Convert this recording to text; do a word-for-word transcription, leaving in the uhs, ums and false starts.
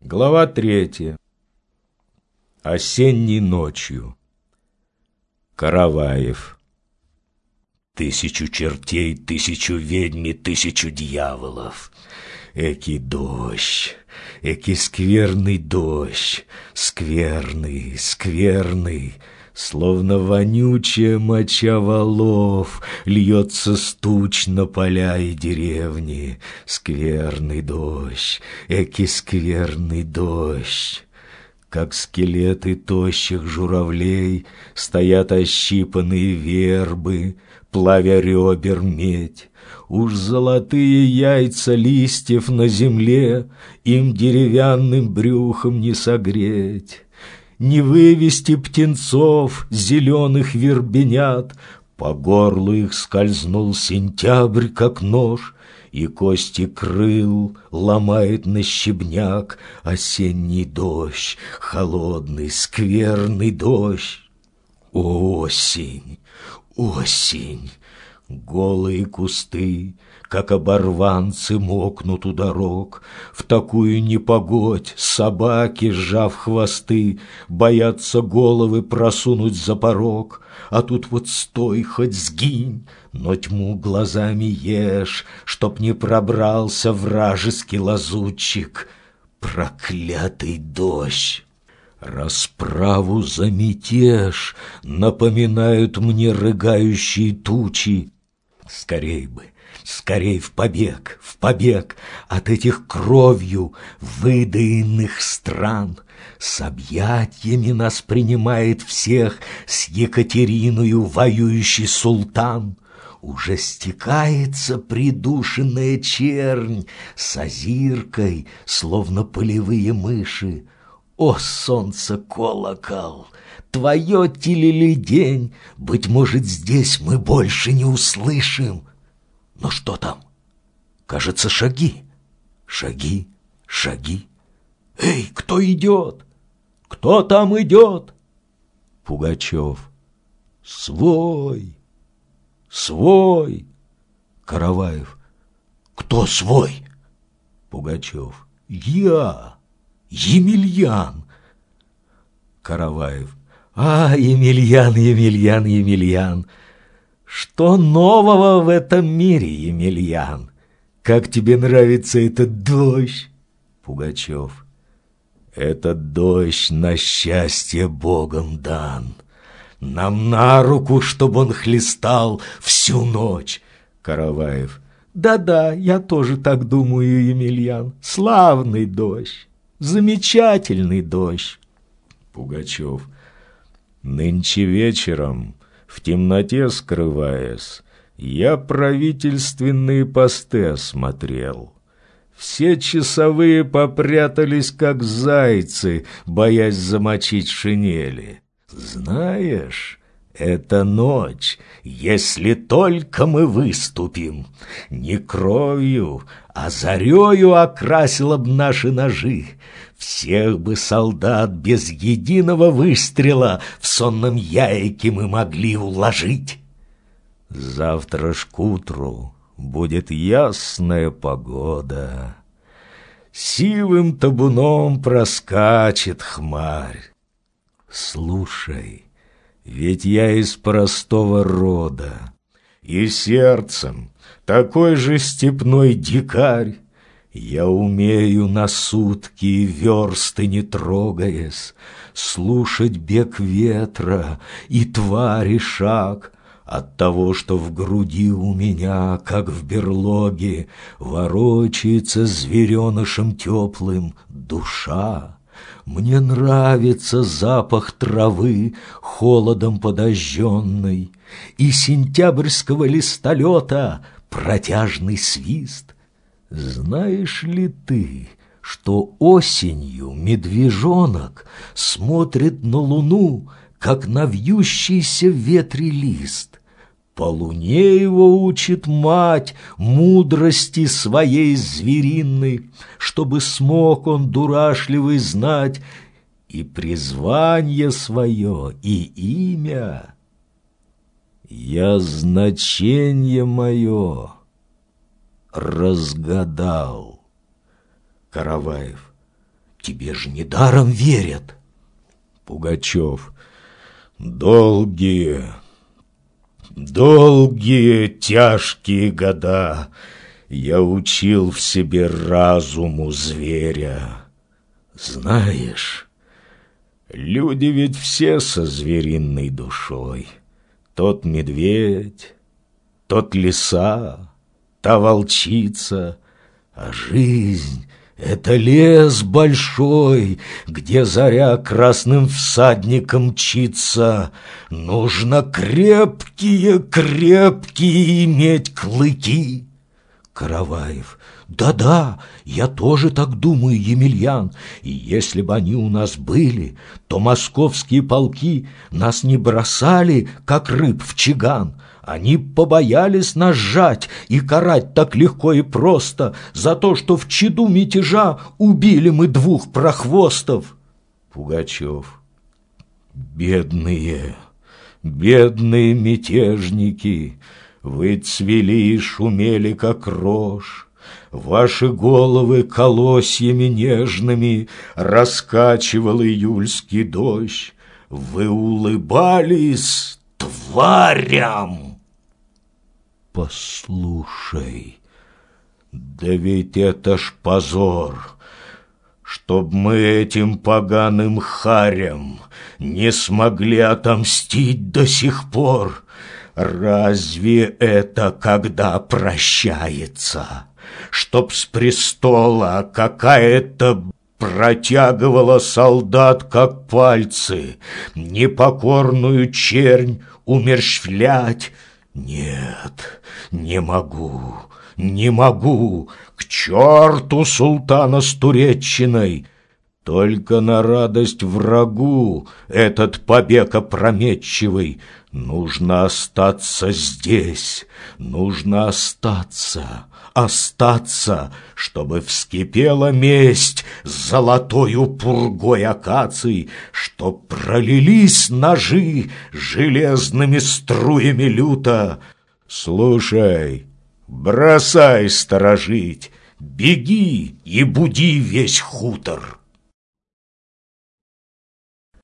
Глава третья. Осенней ночью. Караваев. Тысячу чертей, тысячу ведьм и тысячу дьяволов. Экий дождь, экий скверный дождь, скверный, скверный, словно вонючая моча валов, льется с туч на поля и деревни. Скверный дождь, экий скверный дождь. Как скелеты тощих журавлей стоят ощипанные вербы, плавя ребер медь. Уж золотые яйца листьев на земле им деревянным брюхом не согреть. Не вывести птенцов зеленых вербенят, по горлу их скользнул сентябрь, как нож, и кости крыл ломает на щебняк осенний дождь, холодный, скверный дождь. Осень, осень! Голые кусты, как оборванцы, мокнут у дорог. В такую непогодь собаки, сжав хвосты, боятся головы просунуть за порог. А тут вот стой, хоть сгинь, но тьму глазами ешь, чтоб не пробрался вражеский лазутчик. Проклятый дождь! Расправу за мятеж напоминают мне рыгающие тучи. Скорей бы, скорей в побег, в побег от этих кровью выдаенных стран. С объятьями нас принимает всех с Екатериною воюющий султан. Уже стекается придушенная чернь с озиркой, словно полевые мыши. О, солнце, колокол! Твое телели день, быть может, здесь мы больше не услышим. Но что там? Кажется, шаги, шаги, шаги. Эй, кто идет? Кто там идет? Пугачев. Свой, свой. Караваев. Кто свой? Пугачев. Я, Емельян. Караваев. А, Емельян, Емельян, Емельян! Что нового в этом мире, Емельян? Как тебе нравится этот дождь? Пугачев. Этот дождь на счастье Богом дан. Нам на руку, чтоб он хлестал всю ночь. Караваев. Да-да, я тоже так думаю, Емельян. Славный дождь, замечательный дождь. Пугачев. Нынче вечером, в темноте скрываясь, я правительственные посты осмотрел. Все часовые попрятались, как зайцы, боясь замочить шинели. Знаешь, эта ночь, если только мы выступим, не кровью, а зарею окрасила б наши ножи. Всех бы солдат без единого выстрела в сонном яйке мы могли уложить. Завтра ж к утру будет ясная погода. Сивым табуном проскачет хмарь. Слушай, ведь я из простого рода, и сердцем такой же степной дикарь. Я умею на сутки версты не трогаясь слушать бег ветра и твари шаг. От того, что в груди у меня, как в берлоге, ворочается зверенышем теплым душа. Мне нравится запах травы, холодом подожженной, и сентябрьского листолета протяжный свист. Знаешь ли ты, что осенью медвежонок смотрит на луну, как на вьющийся в ветре лист? По луне его учит мать мудрости своей звериной, чтобы смог он дурашливый знать и призвание свое, и имя. Я значение мое разгадал. Караваев. тебе же недаром верят. Пугачев: долгие, долгие тяжкие года я учил в себе разуму зверя. Знаешь, люди ведь все со звериной душой. Тот медведь, тот лиса, та волчица, а жизнь — это лес большой, где заря красным всадником мчится. Нужно крепкие, крепкие иметь клыки. Караваев: да-да, я тоже так думаю, Емельян, и если бы они у нас были, то московские полки нас не бросали, как рыб в чиган. Они побоялись нас сжать и карать так легко и просто за то, что в чаду мятежа убили мы двух прохвостов. Пугачев: бедные, бедные мятежники, вы цвели и шумели, как рожь, ваши головы колосьями нежными раскачивал июльский дождь, вы улыбались тварям. Послушай, да ведь это ж позор, чтоб мы этим поганым харям не смогли отомстить до сих пор. Разве это когда прощается? Чтоб с престола какая-то протягивала солдат, как пальцы, непокорную чернь умерщвлять? Нет, не могу, не могу, к черту султана с Туреччиной! Только на радость врагу этот побег опрометчивый. Нужно остаться здесь, нужно остаться, остаться, чтобы вскипела месть золотою пургой акаций, чтоб пролились ножи железными струями люта. Слушай, бросай сторожить, беги и буди весь хутор.